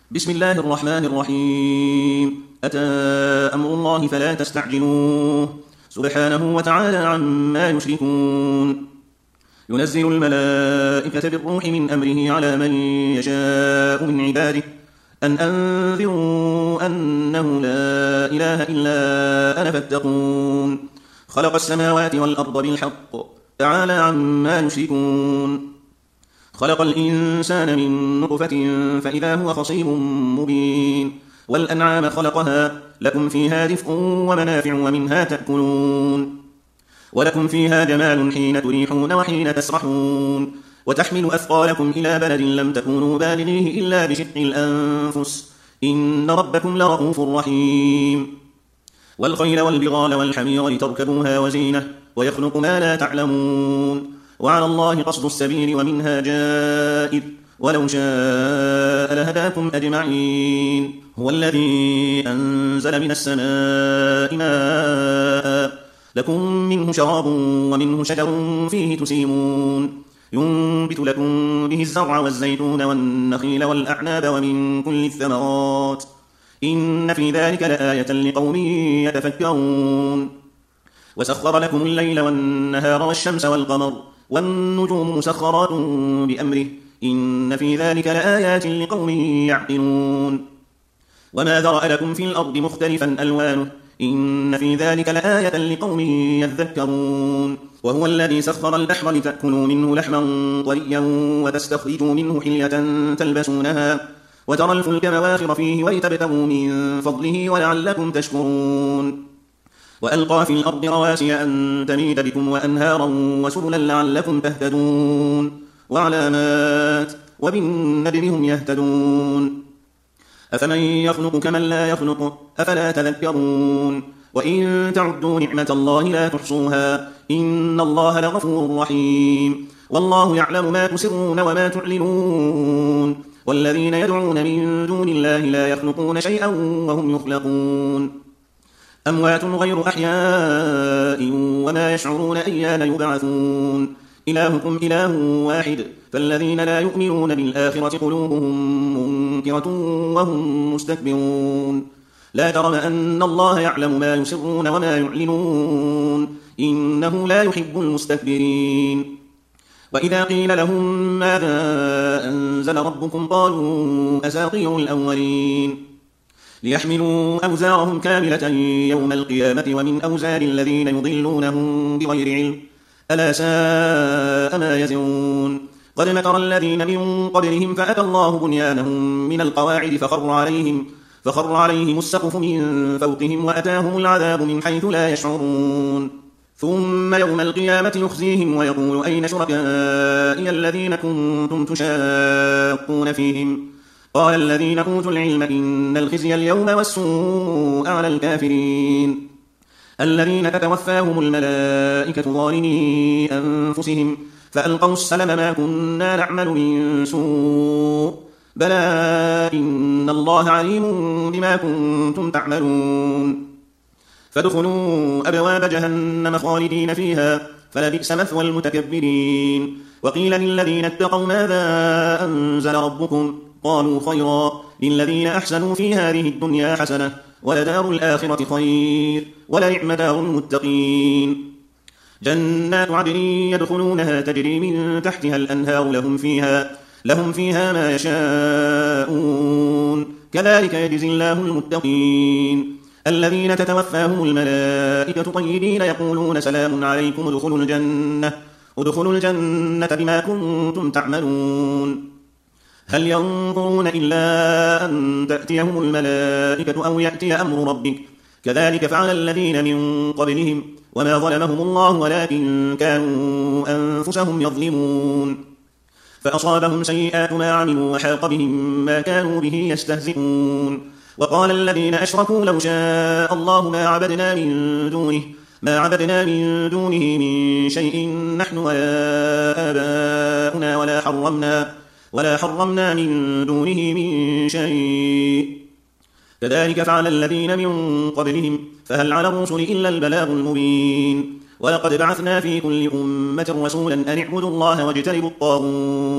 بسم الله الرحمن الرحيم. أتى أمر الله فلا تستعجلوه سبحانه وتعالى عما يشركون. ينزل الملائكة بالروح من أمره على من يشاء من عباده أن أنذروا أنه لا إله إلا أنا فاتقون. خلق السماوات والأرض بالحق تعالى عما يشركون. خلق الإنسان من نطفة فإذا هو خصيم مبين. والأنعام خلقها لكم فيها دفء ومنافع ومنها تأكلون. ولكم فيها جمال حين تريحون وحين تسرحون. وتحمل أثقالكم إلى بلد لم تكونوا بالغيه إلا بشق الأنفس إن ربكم لرؤوف رحيم. والخيل والبغال والحمير لتركبوها وزينة ويخلق ما لا تعلمون. وعلى الله قصد السبيل ومنها جائر ولو شاء لهداكم أجمعين. هو الذي أنزل من السماء ماء لكم منه شراب ومنه شجر فيه تسيمون. ينبت لكم به الزرع والزيتون والنخيل والأعناب ومن كل الثمرات إن في ذلك لآية لقوم يتفكرون. وسخر لكم الليل والنهار والشمس والقمر والنجوم مسخرات بأمره إن في ذلك لآيات لقوم يعقلون. وما ذرأ لكم في الأرض مختلفا ألوانه إن في ذلك لآية لقوم يذكرون. وهو الذي سخر البحر لتأكلوا منه لحما طريا وتستخرجوا منه حلية تلبسونها وترى الفلك مواخر فيه ولتبتغوا من فضله ولعلكم تشكرون. وألقى في الأرض رواسي أن تميد بكم وأنهارا وسبلا لعلكم تهتدون. وعلامات وبالنجم هم يهتدون. أفمن يخلق كمن لا يخلق أفلا تذكرون. وإن تعدوا نعمة الله لا تحصوها إن الله لغفور رحيم. والله يعلم ما تسرون وما تعلنون. والذين يدعون من دون الله لا يخلقون شيئا وهم يخلقون. أموات غير أحياء وما يشعرون أيان يبعثون. إلهكم إله واحد فالذين لا يؤمنون بالآخرة قلوبهم منكرة وهم مستكبرون. لا جرم أن الله يعلم ما يسرون وما يعلنون إنه لا يحب المستكبرين. وإذا قيل لهم ماذا أنزل ربكم قالوا أساطير الأولين. ليحملوا أوزارهم كاملة يوم القيامة ومن أوزار الذين يضلونهم بغير علم ألا ساء ما يزرون. قد مكر الذين من قبلهم فأتى الله بنيانهم من القواعد فخر عليهم السقف من فوقهم وأتاهم العذاب من حيث لا يشعرون. ثم يوم القيامة يخزيهم ويقول أين شركائي الذين كنتم تشاقون فيهم قال الذين أوتوا العلم إن الخزي اليوم والسوء على الكافرين الذين تتوفاهم الملائكة ظالمي أنفسهم فألقوا السلم ما كنا نعمل من سوء بلى إن الله عليم بما كنتم تعملون. فادخلوا أبواب جهنم خالدين فيها فلبئس مثوى المتكبرين. وقيل للذين اتقوا ماذا أنزل ربكم قالوا خيرا للذين أحسنوا في هذه الدنيا حسنة ولدار الآخرة خير ولنعم دار المتقين. جنات عدن يدخلونها تجري من تحتها الأنهار لهم فيها ما يشاءون كذلك يجزي الله المتقين. الذين تتوفاهم الملائكة طيبين يقولون سلام عليكم ادخلوا الجنة بما كنتم تعملون. هل ينظرون إلا أن تأتيهم الملائكة أو يأتي أمر ربك كذلك فعل الذين من قبلهم وما ظلمهم الله ولكن كانوا أنفسهم يظلمون. فأصابهم سيئات ما عملوا وحاق بهم ما كانوا به يستهزئون. وقال الذين أشركوا لو شاء الله ما عبدنا من دونه من شيء نحن ولا آباؤنا ولا حرمنا من دونه من شيء كذلك فعل الذين من قبلهم فهل على الرسل إلا البلاغ المبين. ولقد بعثنا في كل أمة رسولا أن اعبدوا الله واجتنبوا الطاغوت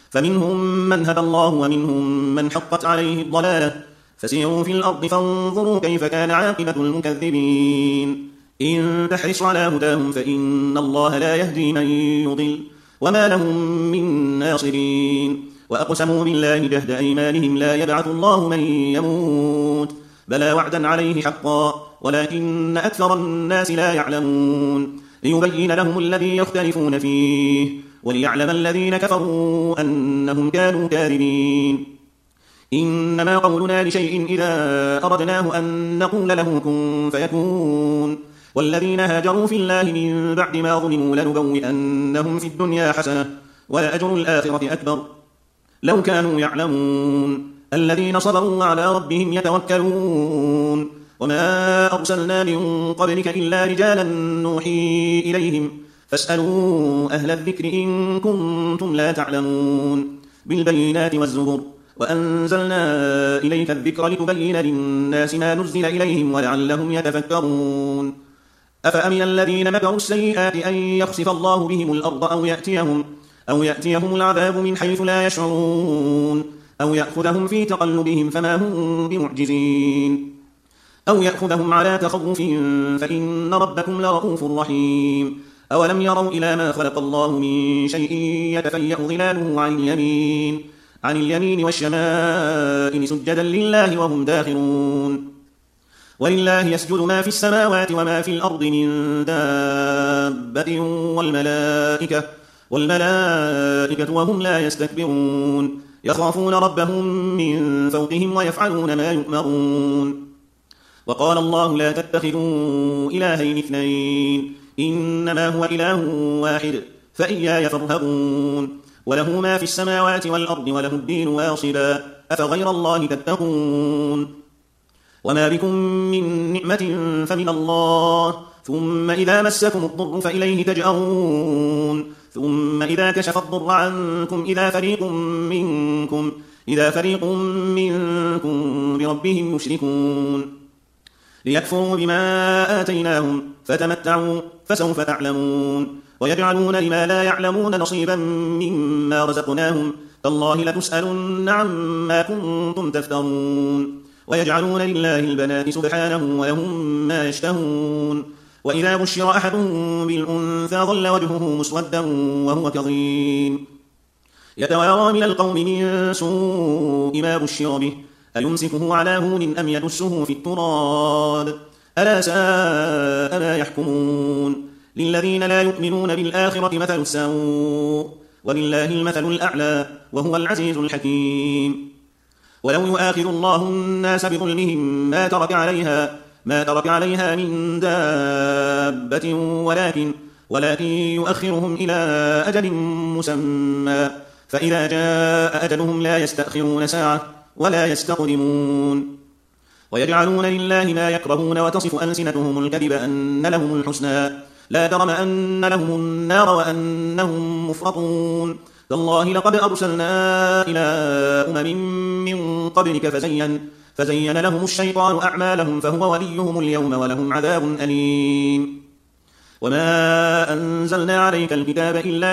فمنهم من هدى الله ومنهم من حقت عليه الضلالة فسيروا في الأرض فانظروا كيف كان عاقبة المكذبين إن تحرص على هداهم فإن الله لا يهدي من يضل وما لهم من ناصرين وأقسموا بالله جهد أيمانهم لا يبعث الله من يموت بلى وعدا عليه حقا ولكن أكثر الناس لا يعلمون ليبين لهم الذي يختلفون فيه وليعلم الذين كفروا أنهم كانوا كاذبين إنما قولنا لشيء إذا أردناه أن نقول له كن فيكون والذين هاجروا في الله من بعد ما ظلموا لنبوئنهم في الدنيا حسنة ولأجر الآخرة أكبر لو كانوا يعلمون الذين صبروا على ربهم يتوكلون وما أرسلنا من قبلك إلا رجالا نوحي إليهم فاسألوا أهل الذكر إن كنتم لا تعلمون بالبينات والزبر وأنزلنا إليك الذكر لتبين للناس ما نزل إليهم ولعلهم يتفكرون أفأمن الذين مكروا السيئات أن يخسف الله بهم الأرض أو يأتيهم العذاب من حيث لا يشعرون أو يأخذهم في تقلبهم فما هم بمعجزين أو يأخذهم على تخوف فإن ربكم لرؤوف رحيم أولم يروا إلى ما خلق الله من شيء يتفيأ ظلاله عن اليمين والشمائل سجدا لله وهم داخرون ولله يسجد ما في السماوات وما في الأرض من دابة والملائكة وهم لا يستكبرون يخافون ربهم من فوقهم ويفعلون ما يؤمرون وقال الله لا تتخذوا إلهين اثنين إنما هو إله واحد فإياي فارهبون وله ما في السماوات والأرض وله الدين واصبا أفغير الله تتقون وما بكم من نعمة فمن الله ثم إذا مسكم الضر فإليه تجأرون ثم إذا كشف الضر عنكم إذا فريق منكم بربهم يشركون ليكفروا بما آتيناهم فتمتعوا فسوف تعلمون ويجعلون لما لا يعلمون نصيبا مما رزقناهم تالله لتسألن عما كنتم تفترون ويجعلون لله البنات سبحانه ولهم ما يشتهون وإذا بشر أحد بالأنثى ظل وجهه مسودا وهو كظيم يتوارى من القوم من سوء ما بشر به أيمسكه على هون أم يدسه في التراب ألا ساء ما يحكمون للذين لا يؤمنون بالآخرة مثل السوء ولله المثل الأعلى وهو العزيز الحكيم ولو يؤاخذ الله الناس بظلمهم ما ترك عليها من دابة ولكن يؤخرهم إلى أجل مسمى فإذا جاء أجلهم لا يستأخرون ساعة ولا يستقدمون ويجعلون لله ما يكرهون وتصف ألسنتهم الكذب أن لهم الحسنى لا جرم أن لهم النار وأنهم مفرطون تالله لقد أرسلنا إلى أمم من قبلك فزين لهم الشيطان أعمالهم فهو وليهم اليوم ولهم عذاب أليم وما أنزلنا عليك الكتاب إلا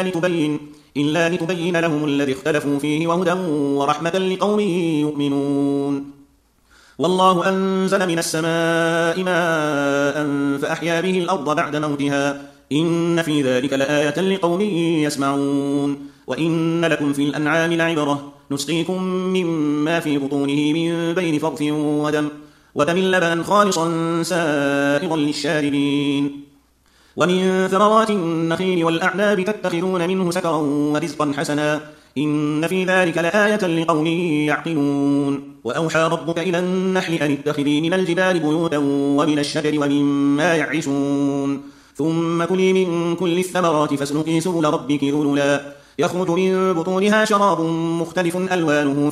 لتبين لهم الذي اختلفوا فيه وهدى ورحمة لقوم يؤمنون والله أنزل من السماء ماء فأحيا به الأرض بعد موتها إن في ذلك لآية لقوم يسمعون وإن لكم في الأنعام لعبرة نسقيكم مما في بطونه من بين فرث ودم لبنا خالصا سائغا للشاربين ومن ثمرات النخيل والأعناب تتخذون منه سكرا ورزقا حسنا إن في ذلك لآية لقوم يعقلون وأوحى ربك إلى النحل أن اتخذي من الجبال بيوتا ومن الشجر ومما يعرشون ثم كلي من كل الثمرات فاسلكي سبل ربك ذللا يخرج من بطونها شراب مختلف ألوانه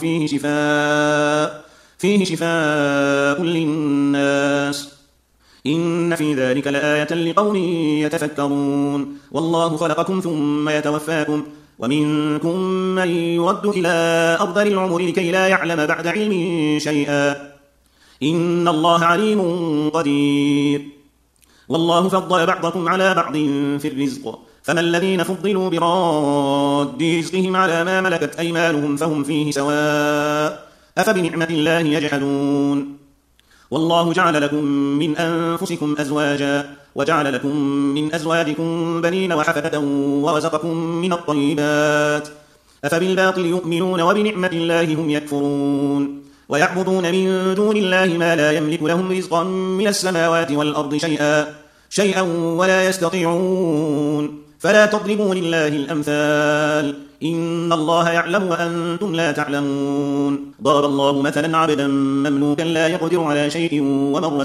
فيه شفاء للناس إن في ذلك لآية لقوم يتفكرون والله خلقكم ثم يتوفاكم ومنكم من يرد إلى أرذل العمر لكي لا يعلم بعد علم شيئا إن الله عليم قدير والله فضل بعضكم على بعض في الرزق فما الذين فضلوا براد رزقهم على ما ملكت أيمانهم فهم فيه سواء أفبنعمة الله يجحدون والله جعل لكم من أنفسكم أزواجا وجعل لكم من أزواجكم بنين وحفدة ورزقكم من الطيبات أفبالباطل يؤمنون وبنعمة الله هم يكفرون ويعبدون من دون الله ما لا يملك لهم رزقا من السماوات والأرض شيئا ولا يستطيعون فلا تضربوا لله الأمثال إن الله يعلم وأنتم لا تعلمون ضرب الله مثلا عبدا مملوكا لا يقدر على شيء ومن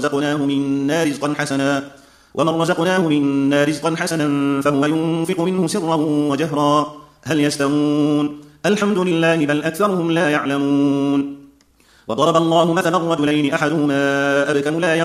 رزقناه منا رزقا حسنا فهو ينفق منه سرا وجهرا هل يستوون الحمد لله بل أكثرهم لا يعلمون وضرب الله مثلا رجلين أحدهما أبكم لا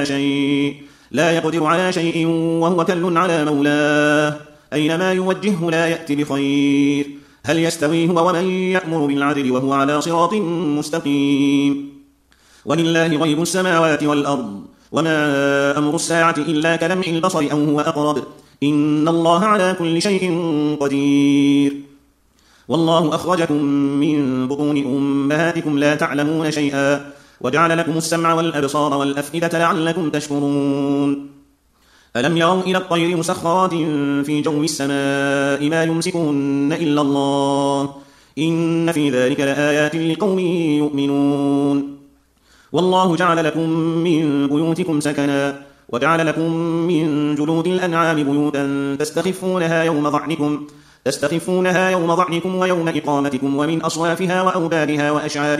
يقدر على شيء وهو كل على مولاه أينما يوجهه لا يأتي بخير هل يستوي هو ومن يأمر بالعدل وهو على صراط مستقيم ولله غيب السماوات والأرض وما أمر الساعة إلا كلمح البصر أو هو أقرب إن الله على كل شيء قدير والله أخرجكم من بطون أمهاتكم لا تعلمون شيئا وجعل لكم السمع والأبصار والأفئدة لعلكم تشكرون ألم يروا إلى الطير مسخرات في جو السماء ما يمسكهن إلا الله إن في ذلك لآيات لقوم يؤمنون والله جعل لكم من بيوتكم سكنا وجعل لكم من جلود الأنعام بيوتا تستخفونها يوم ضعنكم ويوم إقامتكم ومن أصوافها وأوبارها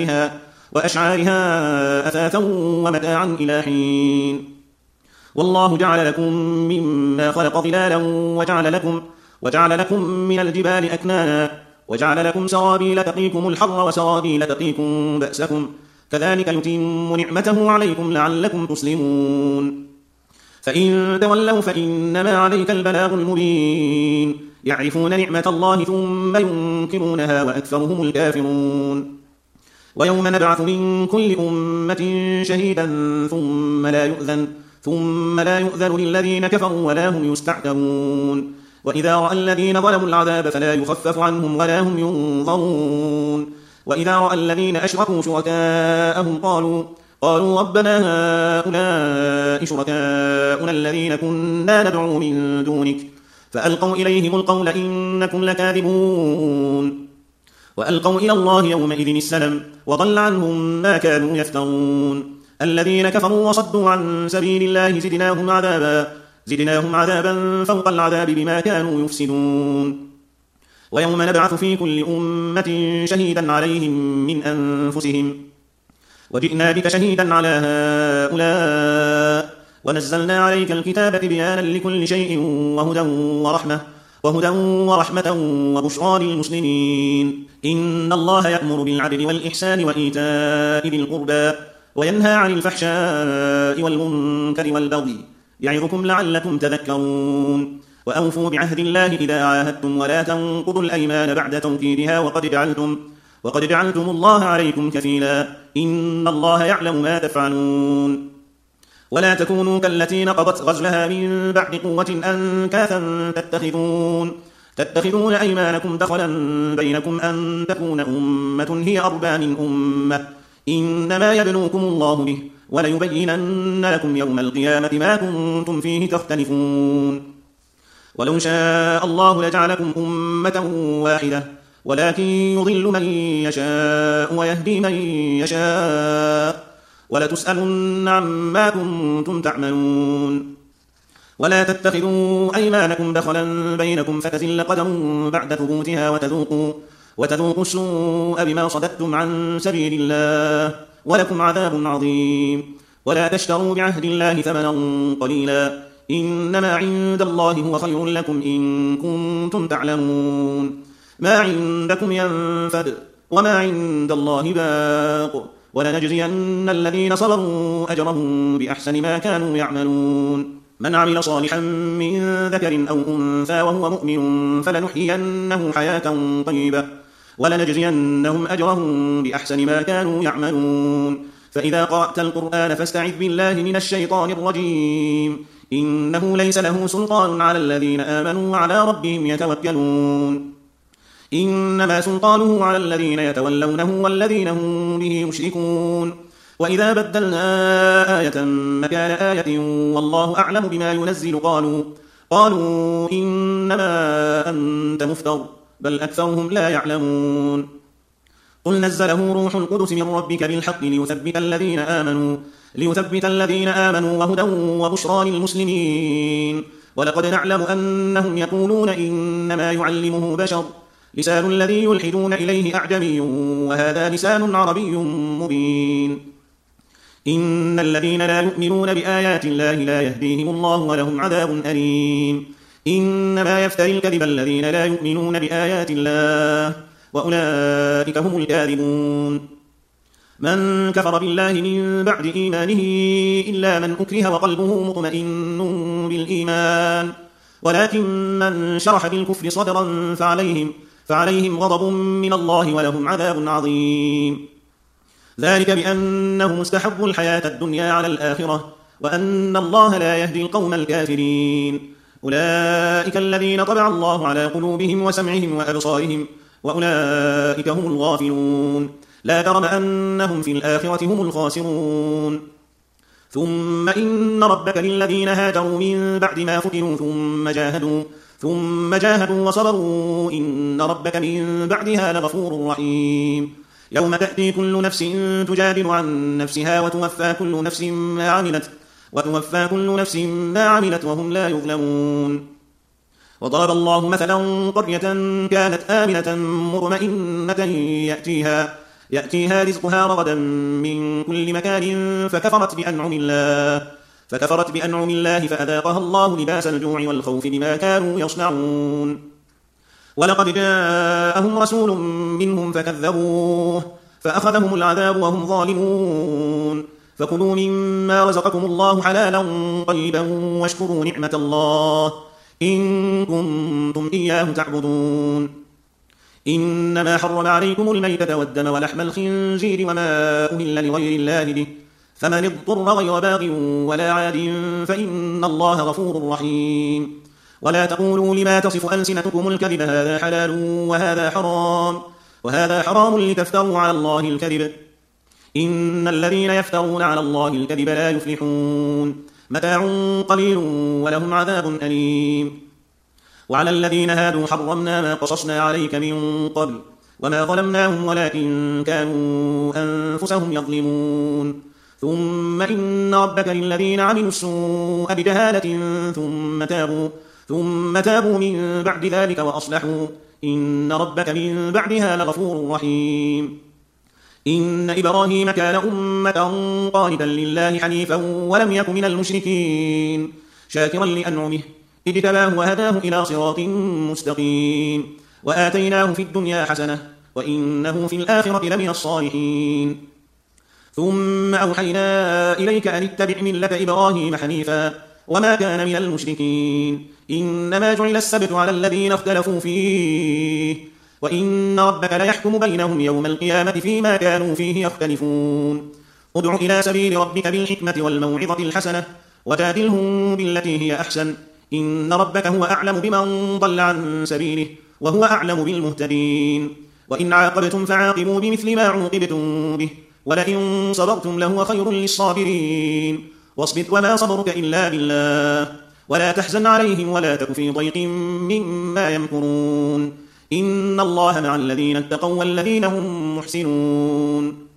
وأشعارها أثاثا ومتاعا إلى حين والله جعل لكم مما خلق ظلالا وجعل لكم من الجبال أكنانا وجعل لكم سرابيل تقيكم الحر وسرابيل تقيكم بأسكم كذلك يتم نعمته عليكم لعلكم تسلمون فإن تولوا فإنما عليك البلاغ المبين يعرفون نعمة الله ثم ينكرونها وأكثرهم الكافرون ويوم نبعث من كل أمة شهيدا ثم لا يؤذن للذين كفروا ولا هم يستعتبون وإذا رأى الذين ظلموا العذاب فلا يخفف عنهم ولا هم ينظرون وإذا رأى الذين أشركوا شركاءهم قالوا ربنا هؤلاء شركاؤنا الذين كنا ندعو من دونك فألقوا إليهم القول إنكم لكاذبون وألقوا إلى الله يومئذ السلم وضل عنهم ما كانوا يفترون الذين كفروا وصدوا عن سبيل الله زدناهم عذابا فوق العذاب بما كانوا يفسدون ويوم نبعث في كل أمة شهيدا عليهم من أنفسهم وجئنا بك شهيدا على هؤلاء ونزلنا عليك الكتاب بيانا لكل شيء وهدى ورحمة وبشرى للمسلمين إن الله يأمر بالعدل والإحسان وإيتاء ذي القربى وينهى عن الفحشاء والمنكر والبغي يعظكم لعلكم تذكرون وأوفوا بعهد الله إذا عاهدتم ولا تنقضوا الأيمان بعد توكيدها وقد جعلتم الله عليكم كفيلا إن الله يعلم ما تفعلون ولا تكونوا كالتي نقضت غزلها من بعد قوة أنكاثا تتخذون أيمانكم دخلا بينكم أن تكون أمة هي أربى من أمة إنما يبلوكم الله به وليبينن لكم يوم القيامة ما كنتم فيه تختلفون ولو شاء الله لجعلكم أمة واحدة ولكن يضل من يشاء ويهدي من يشاء ولتسألن عما كنتم تعملون ولا تتخذوا أيمانكم دخلا بينكم فتزل قدم بعد ثبوتها وتذوقوا السوء بما صددتم عن سبيل الله ولكم عذاب عظيم ولا تشتروا بعهد الله ثمنا قليلا إنما عند الله هو خير لكم إن كنتم تعلمون ما عندكم ينفد وما عند الله باق ولنجزين الذين صبروا أجرهم بأحسن ما كانوا يعملون من عمل صالحا من ذكر أو أنثى وهو مؤمن فلنحيينه حياة طيبة ولنجزينهم أجرهم بأحسن ما كانوا يعملون فإذا قرأت القرآن فاستعذ بالله من الشيطان الرجيم إنه ليس له سلطان على الذين آمنوا وعلى ربهم يتوكلون إنما سلطانه على الذين يتولونه والذين هم به مشركون وإذا بدلنا آية مكان آية والله أعلم بما ينزل قالوا إنما أنت مفتر بل أكثرهم لا يعلمون قل نزله روح القدس من ربك بالحق ليثبت الذين آمنوا وهدى وبشرى للمسلمين ولقد نعلم أنهم يقولون إنما يعلمه بشر لسان الذي يلحدون إليه أعجمي وهذا لسان عربي مبين إن الذين لا يؤمنون بآيات الله لا يهديهم الله ولهم عذاب أليم إنما يفتري الكذب الذين لا يؤمنون بآيات الله وأولئك هم الكاذبون من كفر بالله من بعد إيمانه إلا من أكره وقلبه مطمئن بالإيمان ولكن من شرح بالكفر صدرا فعليهم غضب من الله ولهم عذاب عظيم ذلك بأنهم استحبوا الحياة الدنيا على الآخرة وأن الله لا يهدي القوم الكافرين أولئك الذين طبع الله على قلوبهم وسمعهم وأبصارهم وأولئك هم الغافلون لا جرم أنهم في الآخرة هم الخاسرون ثم إن ربك للذين هاجروا من بعد ما فتنوا ثم جاهدوا وصبروا إن ربك من بعدها لغفور رحيم يوم تأتي كل نفس تجادل عن نفسها وتوفى كل نفس ما عملت وهم لا يظلمون وضرب الله مثلا قرية كانت آمنة مطمئنة يأتيها رزقها رغدا من كل مكان فكفرت بأنعم الله فأذاقها الله لباس الجوع والخوف بما كانوا يصنعون ولقد جاءهم رسول منهم فكذبوه فأخذهم العذاب وهم ظالمون فكلوا مما رزقكم الله حلالا طيبا واشكروا نعمة الله إن كنتم إياه تعبدون إنما حرم عليكم الميتة والدم ولحم الخنزير وما أهل لغير الله به فمن اضطر غير باغ ولا عاد فإن الله غفور رحيم ولا تقولوا لما تصف ألسنتكم الكذب هذا حلال وهذا حرام لتفتروا على الله الكذب إن الذين يفترون على الله الكذب لا يفلحون متاع قليل ولهم عذاب أليم وعلى الذين هادوا حرمنا ما قصصنا عليك من قبل وما ظلمناهم ولكن كانوا أنفسهم يظلمون ثم إن ربك للذين عملوا السوء بجهالة ثم تابوا من بعد ذلك وأصلحوا إن ربك من بعدها لغفور رحيم إن إبراهيم كان أمة قانتا لله حنيفا ولم يك من المشركين شاكرا لأنعمه اجتباه وهداه إلى صراط مستقيم وآتيناه في الدنيا حسنة وإنه في الآخرة لمن الصالحين ثم أوحينا إليك أن اتبع ملة إبراهيم حنيفا وما كان من المشركين إنما جعل السبت على الذين اختلفوا فيه وإن ربك ليحكم بينهم يوم القيامة فيما كانوا فيه يختلفون ادع إلى سبيل ربك بالحكمة والموعظة الحسنة وجادلهم بالتي هي أحسن إن ربك هو أعلم بمن ضل عن سبيله وهو أعلم بالمهتدين وإن عاقبتم فعاقبوا بمثل ما عوقبتم به ولئن صبرتم لهو خير للصابرين واصبر وما صبرك إلا بالله ولا تحزن عليهم ولا تك في ضيق مما يمكرون إن الله مع الذين اتقوا والذين هم محسنون